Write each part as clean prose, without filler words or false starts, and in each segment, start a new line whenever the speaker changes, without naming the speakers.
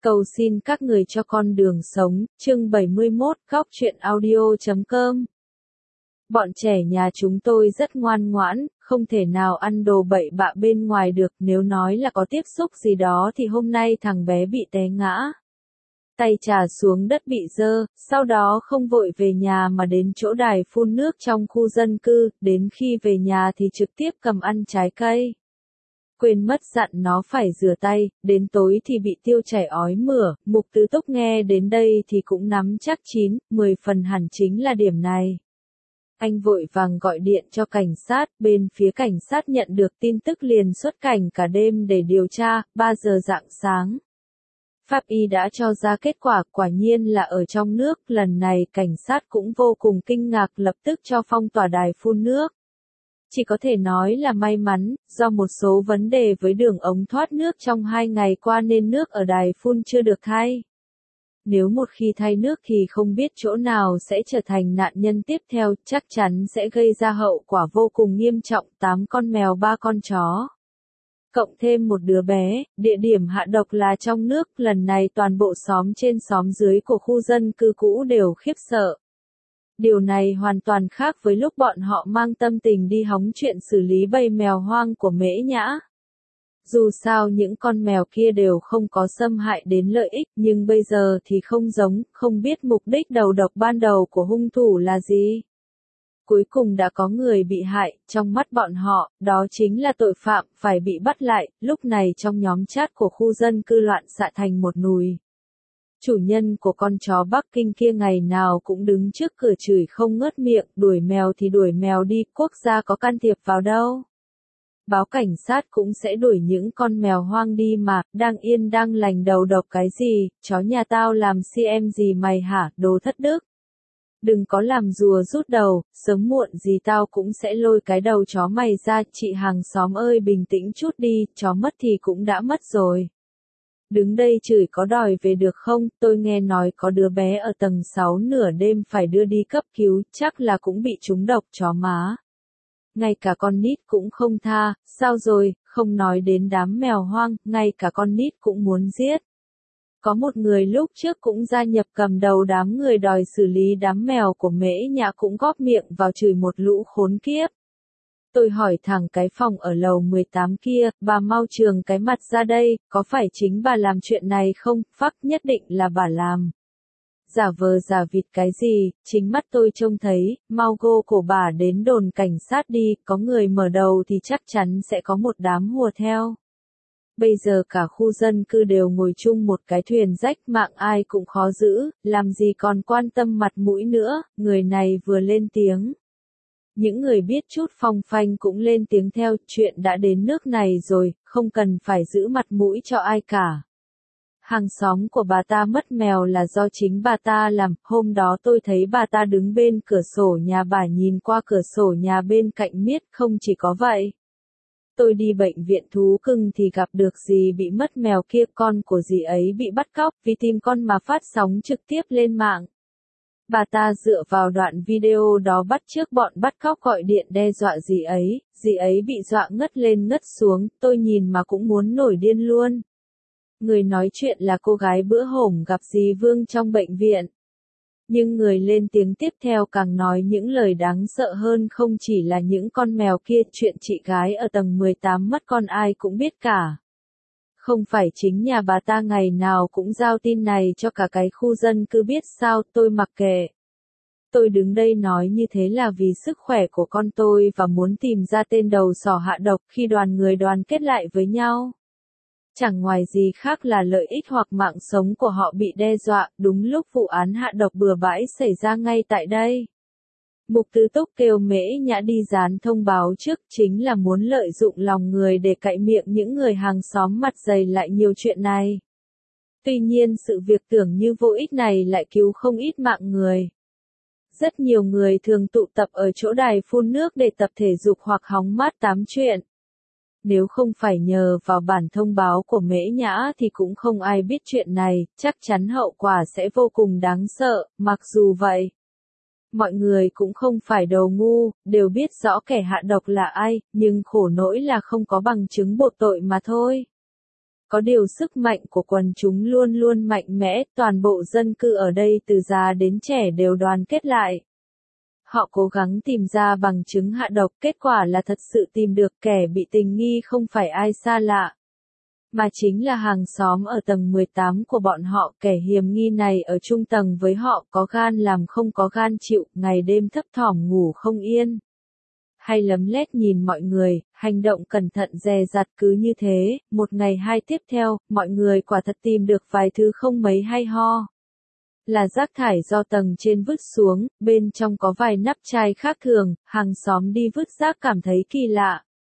Cầu xin các người cho con đường sống, chương 71, góc truyện audio.com. Bọn trẻ nhà chúng tôi rất ngoan ngoãn, không thể nào ăn đồ bậy bạ bên ngoài được, nếu nói là có tiếp xúc gì đó thì hôm nay thằng bé bị té ngã. Tay chà xuống đất bị dơ, sau đó không vội về nhà mà đến chỗ đài phun nước trong khu dân cư, đến khi về nhà thì trực tiếp cầm ăn trái cây. Quên mất dặn nó phải rửa tay, đến tối thì bị tiêu chảy ói mửa, Mục Tứ Túc nghe đến đây thì cũng nắm chắc 9-10 phần hẳn chính là điểm này. Anh vội vàng gọi điện cho cảnh sát, bên phía cảnh sát nhận được tin tức liền xuất cảnh cả đêm để điều tra, 3 giờ rạng sáng. Pháp y đã cho ra kết quả, quả nhiên là ở trong nước, lần này cảnh sát cũng vô cùng kinh ngạc lập tức cho phong tỏa đài phun nước. Chỉ có thể nói là may mắn, do một số vấn đề với đường ống thoát nước trong 2 ngày qua nên nước ở đài phun chưa được thay. Nếu một khi thay nước thì không biết chỗ nào sẽ trở thành nạn nhân tiếp theo, chắc chắn sẽ gây ra hậu quả vô cùng nghiêm trọng, 8 con mèo 3 con chó. Cộng thêm một đứa bé, địa điểm hạ độc là trong nước, lần này toàn bộ xóm trên xóm dưới của khu dân cư cũ đều khiếp sợ. Điều này hoàn toàn khác với lúc bọn họ mang tâm tình đi hóng chuyện xử lý bầy mèo hoang của Mễ Nhã. Dù sao những con mèo kia đều không có xâm hại đến lợi ích, nhưng bây giờ thì không giống, không biết mục đích đầu độc ban đầu của hung thủ là gì. Cuối cùng đã có người bị hại, trong mắt bọn họ, đó chính là tội phạm, phải bị bắt lại, lúc này trong nhóm chat của khu dân cư loạn xạ thành một nùi. Chủ nhân của con chó Bắc Kinh kia ngày nào cũng đứng trước cửa chửi không ngớt miệng, đuổi mèo thì đuổi mèo đi, quốc gia có can thiệp vào đâu. Báo cảnh sát cũng sẽ đuổi những con mèo hoang đi mà, đang yên đang lành đầu độc cái gì, chó nhà tao làm CM gì mày hả, đồ thất đức. Đừng có làm rùa rút đầu, sớm muộn gì tao cũng sẽ lôi cái đầu chó mày ra, chị hàng xóm ơi bình tĩnh chút đi, chó mất thì cũng đã mất rồi. Đứng đây chửi có đòi về được không, tôi nghe nói có đứa bé ở tầng 6 nửa đêm phải đưa đi cấp cứu, chắc là cũng bị trúng độc chó má. Ngay cả con nít cũng không tha, sao rồi, không nói đến đám mèo hoang, ngay cả con nít cũng muốn giết. Có một người lúc trước cũng gia nhập cầm đầu đám người đòi xử lý đám mèo của Mễ Nhã cũng góp miệng vào chửi một lũ khốn kiếp. Tôi hỏi thẳng cái phòng ở lầu 18 kia, bà mau trường cái mặt ra đây, có phải chính bà làm chuyện này không, phắc nhất định là bà làm. Giả vờ giả vịt cái gì, chính mắt tôi trông thấy, mau gô cổ bà đến đồn cảnh sát đi, có người mở đầu thì chắc chắn sẽ có một đám hùa theo. Bây giờ cả khu dân cư đều ngồi chung một cái thuyền rách mạng ai cũng khó giữ, làm gì còn quan tâm mặt mũi nữa, người này vừa lên tiếng. Những người biết chút phong phanh cũng lên tiếng theo, chuyện đã đến nước này rồi, không cần phải giữ mặt mũi cho ai cả. Hàng xóm của bà ta mất mèo là do chính bà ta làm, hôm đó tôi thấy bà ta đứng bên cửa sổ nhà bà nhìn qua cửa sổ nhà bên cạnh miết, không chỉ có vậy. Tôi đi bệnh viện thú cưng thì gặp được dì bị mất mèo kia, con của dì ấy bị bắt cóc, vì tìm con mà phát sóng trực tiếp lên mạng. Bà ta dựa vào đoạn video đó bắt chước bọn bắt cóc gọi điện đe dọa dì ấy bị dọa ngất lên ngất xuống, tôi nhìn mà cũng muốn nổi điên luôn. Người nói chuyện là cô gái bữa hổm gặp dì Vương trong bệnh viện. Nhưng người lên tiếng tiếp theo càng nói những lời đáng sợ hơn, không chỉ là những con mèo kia, chuyện chị gái ở tầng 18 mất con ai cũng biết cả. Không phải chính nhà bà ta ngày nào cũng giao tin này cho cả cái khu dân cư biết sao, tôi mặc kệ. Tôi đứng đây nói như thế là vì sức khỏe của con tôi và muốn tìm ra tên đầu sỏ hạ độc khi đoàn người đoàn kết lại với nhau. Chẳng ngoài gì khác là lợi ích hoặc mạng sống của họ bị đe dọa, đúng lúc vụ án hạ độc bừa bãi xảy ra ngay tại đây. Mục Tứ Túc kêu Mễ Nhã đi dán thông báo trước, chính là muốn lợi dụng lòng người để cạy miệng những người hàng xóm mặt dày lại nhiều chuyện này. Tuy nhiên sự việc tưởng như vô ích này lại cứu không ít mạng người. Rất nhiều người thường tụ tập ở chỗ đài phun nước để tập thể dục hoặc hóng mát tám chuyện. Nếu không phải nhờ vào bản thông báo của Mễ Nhã thì cũng không ai biết chuyện này, chắc chắn hậu quả sẽ vô cùng đáng sợ, mặc dù vậy. Mọi người cũng không phải đồ ngu, đều biết rõ kẻ hạ độc là ai, nhưng khổ nỗi là không có bằng chứng buộc tội mà thôi. có điều sức mạnh của quần chúng luôn luôn mạnh mẽ, toàn bộ dân cư ở đây từ già đến trẻ đều đoàn kết lại. Họ cố gắng tìm ra bằng chứng hạ độc, kết quả là thật sự tìm được kẻ bị tình nghi không phải ai xa lạ, mà chính là hàng xóm ở tầng 18 của bọn họ. Kẻ hiểm nghi này ở chung tầng với họ, có gan làm không có gan chịu, ngày đêm thấp thỏm ngủ không yên. Hay lấm lét nhìn mọi người, hành động cẩn thận dè dặt cứ như thế, một ngày hai tiếp theo, mọi người quả thật tìm được vài thứ không mấy hay ho. Là rác thải do tầng trên vứt xuống, bên trong có vài nắp chai khác thường, hàng xóm đi vứt rác cảm thấy kỳ lạ.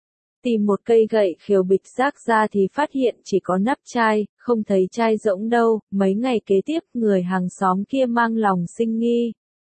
Tìm một cây gậy khều bịch rác ra thì phát hiện chỉ có nắp chai, không thấy chai rỗng đâu. Mấy ngày kế tiếp, người hàng xóm kia mang lòng sinh nghi.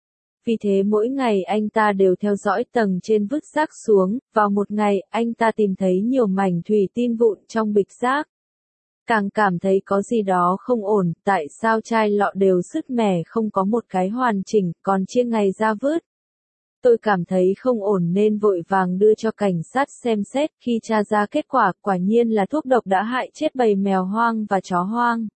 Vì thế mỗi ngày anh ta đều theo dõi tầng trên vứt rác xuống, vào một ngày, anh ta tìm thấy nhiều mảnh thủy tinh vụn trong bịch rác. Càng cảm thấy có gì đó không ổn, tại sao chai lọ đều sứt mẻ không có một cái hoàn chỉnh, còn chia ngày ra vứt. Tôi cảm thấy không ổn nên vội vàng đưa cho cảnh sát xem xét, khi tra ra kết quả, quả nhiên là thuốc độc đã hại chết bầy mèo hoang và chó hoang.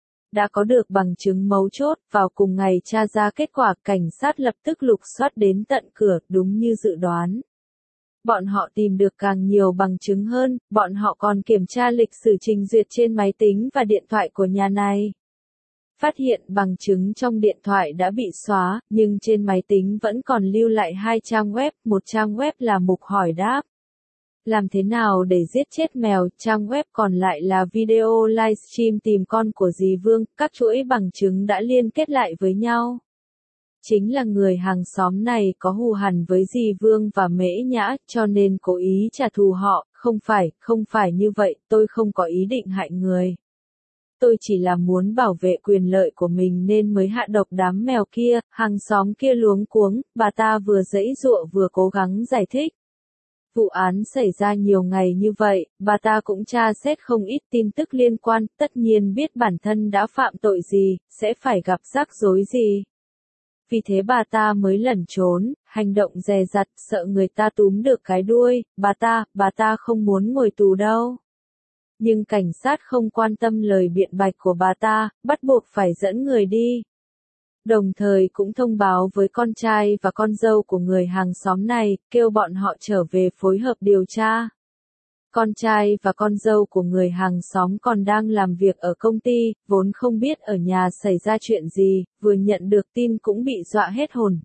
Đã có được bằng chứng mấu chốt, vào cùng ngày tra ra kết quả, cảnh sát lập tức lục soát đến tận cửa, đúng như dự đoán. Bọn họ tìm được càng nhiều bằng chứng hơn, bọn họ còn kiểm tra lịch sử trình duyệt trên máy tính và điện thoại của nhà này. Phát hiện bằng chứng trong điện thoại đã bị xóa, nhưng trên máy tính vẫn còn lưu lại 2 trang web, một trang web là mục hỏi đáp. Làm thế nào để giết chết mèo, trang web còn lại là video livestream tìm con của dì Vương, các chuỗi bằng chứng đã liên kết lại với nhau. Chính là người hàng xóm này có hù hằn với dì Vương và Mễ Nhã, cho nên cố ý trả thù họ, không phải như vậy, tôi không có ý định hại người. Tôi chỉ là muốn bảo vệ quyền lợi của mình nên mới hạ độc đám mèo kia. Hàng xóm kia luống cuống, bà ta vừa giãy giụa vừa cố gắng giải thích. Vụ án xảy ra nhiều ngày như vậy, bà ta cũng tra xét không ít tin tức liên quan, tất nhiên biết bản thân đã phạm tội gì, sẽ phải gặp rắc rối gì. Vì thế bà ta mới lẩn trốn, hành động dè dặt, sợ người ta túm được cái đuôi. Bà ta không muốn ngồi tù đâu. Nhưng cảnh sát không quan tâm lời biện bạch của bà ta, bắt buộc phải dẫn người đi. Đồng thời cũng thông báo với con trai và con dâu của người hàng xóm này, kêu bọn họ trở về phối hợp điều tra. Con trai và con dâu của người hàng xóm còn đang làm việc ở công ty, vốn không biết ở nhà xảy ra chuyện gì, vừa nhận được tin cũng bị dọa hết hồn.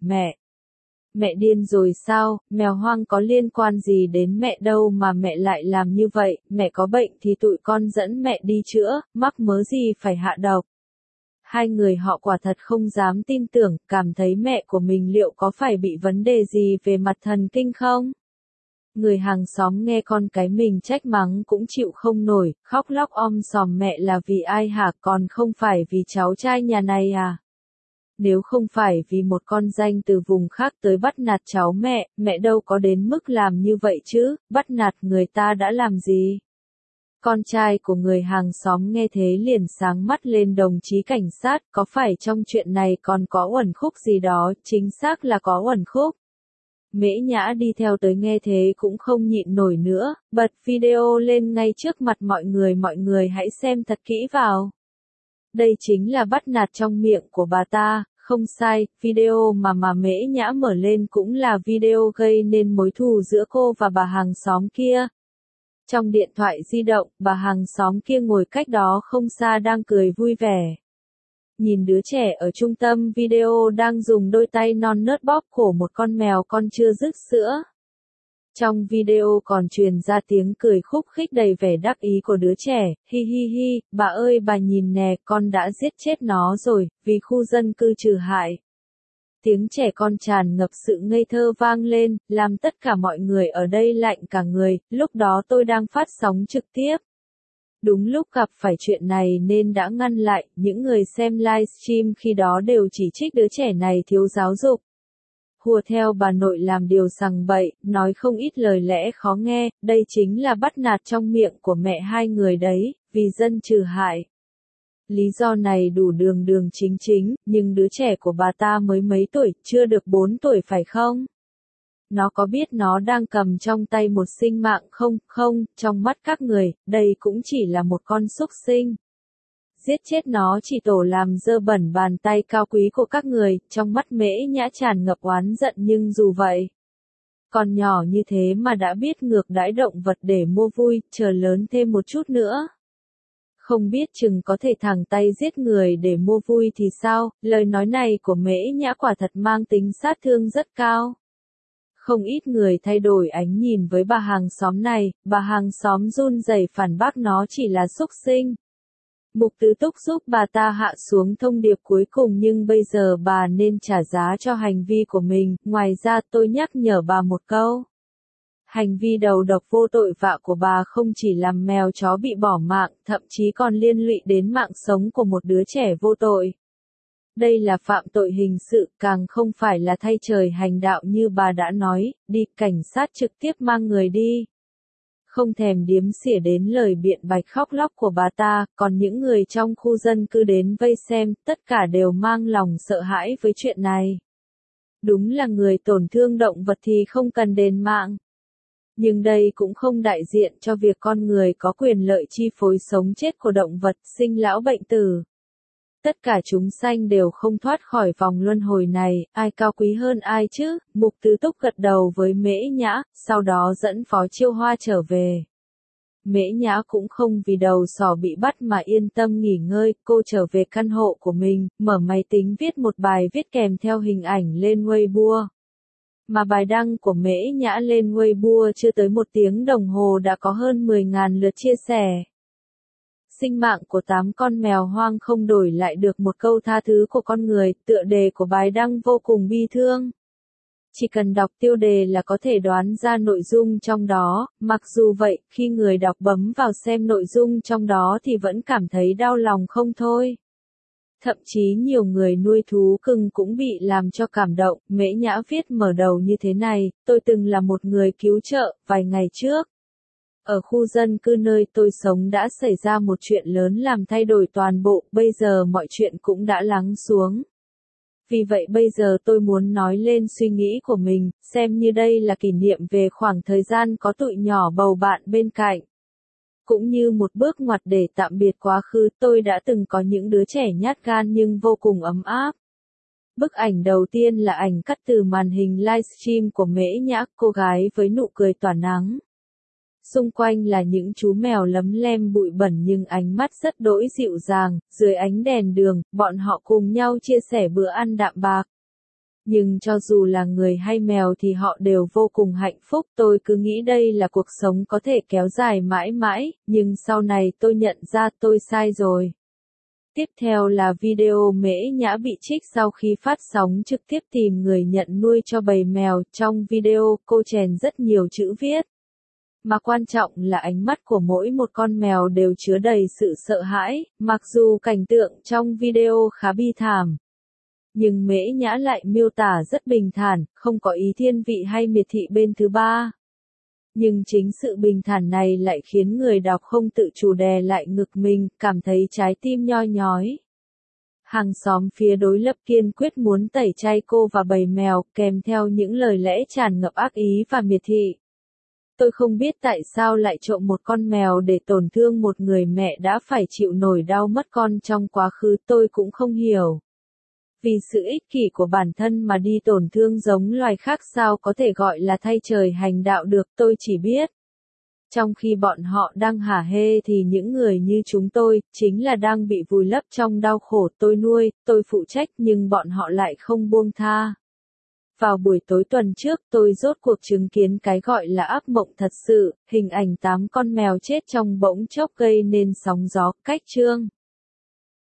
Mẹ điên rồi sao, mèo hoang có liên quan gì đến mẹ đâu mà mẹ lại làm như vậy, mẹ có bệnh thì tụi con dẫn mẹ đi chữa, mắc mớ gì phải hạ độc. Hai người họ quả thật không dám tin tưởng, cảm thấy mẹ của mình liệu có phải bị vấn đề gì về mặt thần kinh không? Người hàng xóm nghe con cái mình trách mắng cũng chịu không nổi, khóc lóc sòm mẹ là vì ai hả, còn không phải vì cháu trai nhà này à? Nếu không phải vì một con danh từ vùng khác tới bắt nạt cháu mẹ đâu có đến mức làm như vậy chứ, bắt nạt người ta đã làm gì? Con trai của người hàng xóm nghe thế liền sáng mắt lên, đồng chí cảnh sát, có phải trong chuyện này còn có uẩn khúc gì đó, chính xác là có uẩn khúc. Mễ Nhã đi theo tới nghe thế cũng không nhịn nổi nữa, bật video lên ngay trước mặt mọi người hãy xem thật kỹ vào. Đây chính là bắt nạt trong miệng của bà ta, không sai, video mà Mễ Nhã mở lên cũng là video gây nên mối thù giữa cô và bà hàng xóm kia. Trong điện thoại di động, bà hàng xóm kia ngồi cách đó không xa đang cười vui vẻ. Nhìn đứa trẻ ở trung tâm video đang dùng đôi tay non nớt bóp cổ một con mèo con chưa dứt sữa. Trong video còn truyền ra tiếng cười khúc khích đầy vẻ đắc ý của đứa trẻ, hi hi hi, bà ơi bà nhìn nè, con đã giết chết nó rồi, vì khu dân cư trừ hại. Tiếng trẻ con tràn ngập sự ngây thơ vang lên, làm tất cả mọi người ở đây lạnh cả người, lúc đó tôi đang phát sóng trực tiếp. Đúng lúc gặp phải chuyện này nên đã ngăn lại, những người xem livestream khi đó đều chỉ trích đứa trẻ này thiếu giáo dục. Hùa theo bà nội làm điều sằng bậy, nói không ít lời lẽ khó nghe, đây chính là bắt nạt trong miệng của mẹ hai người đấy, vì dân trừ hại. Lý do này đủ đường chính, nhưng đứa trẻ của bà ta mới mấy tuổi, chưa được 4 tuổi phải không? Nó có biết nó đang cầm trong tay một sinh mạng không? Không, trong mắt các người, đây cũng chỉ là một con súc sinh. Giết chết nó chỉ tổ làm dơ bẩn bàn tay cao quý của các người, trong mắt Mễ Nhã tràn ngập oán giận nhưng dù vậy. Còn nhỏ như thế mà đã biết ngược đãi động vật để mua vui, chờ lớn thêm một chút nữa. Không biết chừng có thể thẳng tay giết người để mua vui thì sao, lời nói này của Mễ Nhã quả thật mang tính sát thương rất cao. Không ít người thay đổi ánh nhìn với bà hàng xóm này, bà hàng xóm run rẩy phản bác nó chỉ là súc sinh. Mục Tứ Túc giúp bà ta hạ xuống thông điệp cuối cùng nhưng bây giờ bà nên trả giá cho hành vi của mình, ngoài ra tôi nhắc nhở bà một câu. Hành vi đầu độc vô tội vạ của bà không chỉ làm mèo chó bị bỏ mạng, thậm chí còn liên lụy đến mạng sống của một đứa trẻ vô tội. Đây là phạm tội hình sự, càng không phải là thay trời hành đạo như bà đã nói, đi, cảnh sát trực tiếp mang người đi. Không thèm điếm xỉa đến lời biện bạch khóc lóc của bà ta, còn những người trong khu dân cư đến vây xem, tất cả đều mang lòng sợ hãi với chuyện này. Đúng là người tổn thương động vật thì không cần đền mạng. Nhưng đây cũng không đại diện cho việc con người có quyền lợi chi phối sống chết của động vật, sinh lão bệnh tử. Tất cả chúng sanh đều không thoát khỏi vòng luân hồi này, ai cao quý hơn ai chứ? Mục Tứ Túc gật đầu với Mễ Nhã, sau đó dẫn Phó Chiêu Hoa trở về. Mễ Nhã cũng không vì đầu sỏ bị bắt mà yên tâm nghỉ ngơi, cô trở về căn hộ của mình, mở máy tính viết một bài viết kèm theo hình ảnh lên Weibo. Mà bài đăng của Mễ Nhã lên Weibo chưa tới 1 tiếng đồng hồ đã có hơn 10.000 lượt chia sẻ. Sinh mạng của 8 con mèo hoang không đổi lại được một câu tha thứ của con người, tựa đề của bài đăng vô cùng bi thương. Chỉ cần đọc tiêu đề là có thể đoán ra nội dung trong đó, mặc dù vậy, khi người đọc bấm vào xem nội dung trong đó thì vẫn cảm thấy đau lòng không thôi. Thậm chí nhiều người nuôi thú cưng cũng bị làm cho cảm động, Mễ Nhã viết mở đầu như thế này, tôi từng là một người cứu trợ, vài ngày trước. Ở khu dân cư nơi tôi sống đã xảy ra một chuyện lớn làm thay đổi toàn bộ, bây giờ mọi chuyện cũng đã lắng xuống. Vì vậy bây giờ tôi muốn nói lên suy nghĩ của mình, xem như đây là kỷ niệm về khoảng thời gian có tụi nhỏ bầu bạn bên cạnh. Cũng như một bước ngoặt để tạm biệt quá khứ, tôi đã từng có những đứa trẻ nhát gan nhưng vô cùng ấm áp. Bức ảnh đầu tiên là ảnh cắt từ màn hình livestream của Mễ Nhã, cô gái với nụ cười tỏa nắng. Xung quanh là những chú mèo lấm lem bụi bẩn nhưng ánh mắt rất đỗi dịu dàng, dưới ánh đèn đường, bọn họ cùng nhau chia sẻ bữa ăn đạm bạc. Nhưng cho dù là người hay mèo thì họ đều vô cùng hạnh phúc, tôi cứ nghĩ đây là cuộc sống có thể kéo dài mãi mãi, nhưng sau này tôi nhận ra tôi sai rồi. Tiếp theo là video Mễ Nhã bị trích sau khi phát sóng trực tiếp tìm người nhận nuôi cho bầy mèo, trong video cô chèn rất nhiều chữ viết. Mà quan trọng là ánh mắt của mỗi một con mèo đều chứa đầy sự sợ hãi, mặc dù cảnh tượng trong video khá bi thảm. Nhưng Mễ Nhã lại miêu tả rất bình thản, không có ý thiên vị hay miệt thị bên thứ ba. Nhưng chính sự bình thản này lại khiến người đọc không tự chủ đè lại ngực mình, cảm thấy trái tim nhoi nhói. Hàng xóm phía đối lập kiên quyết muốn tẩy chay cô và bầy mèo, kèm theo những lời lẽ tràn ngập ác ý và miệt thị. Tôi không biết tại sao lại trộm một con mèo để tổn thương một người mẹ đã phải chịu nổi đau mất con trong quá khứ, tôi cũng không hiểu. Vì sự ích kỷ của bản thân mà đi tổn thương giống loài khác sao có thể gọi là thay trời hành đạo được, tôi chỉ biết. Trong khi bọn họ đang hả hê thì những người như chúng tôi, chính là đang bị vùi lấp trong đau khổ, tôi nuôi, tôi phụ trách nhưng bọn họ lại không buông tha. Vào buổi tối tuần trước tôi rốt cuộc chứng kiến cái gọi là ác mộng thật sự, hình ảnh 8 con mèo chết trong bỗng chốc gây nên sóng gió, cách chương.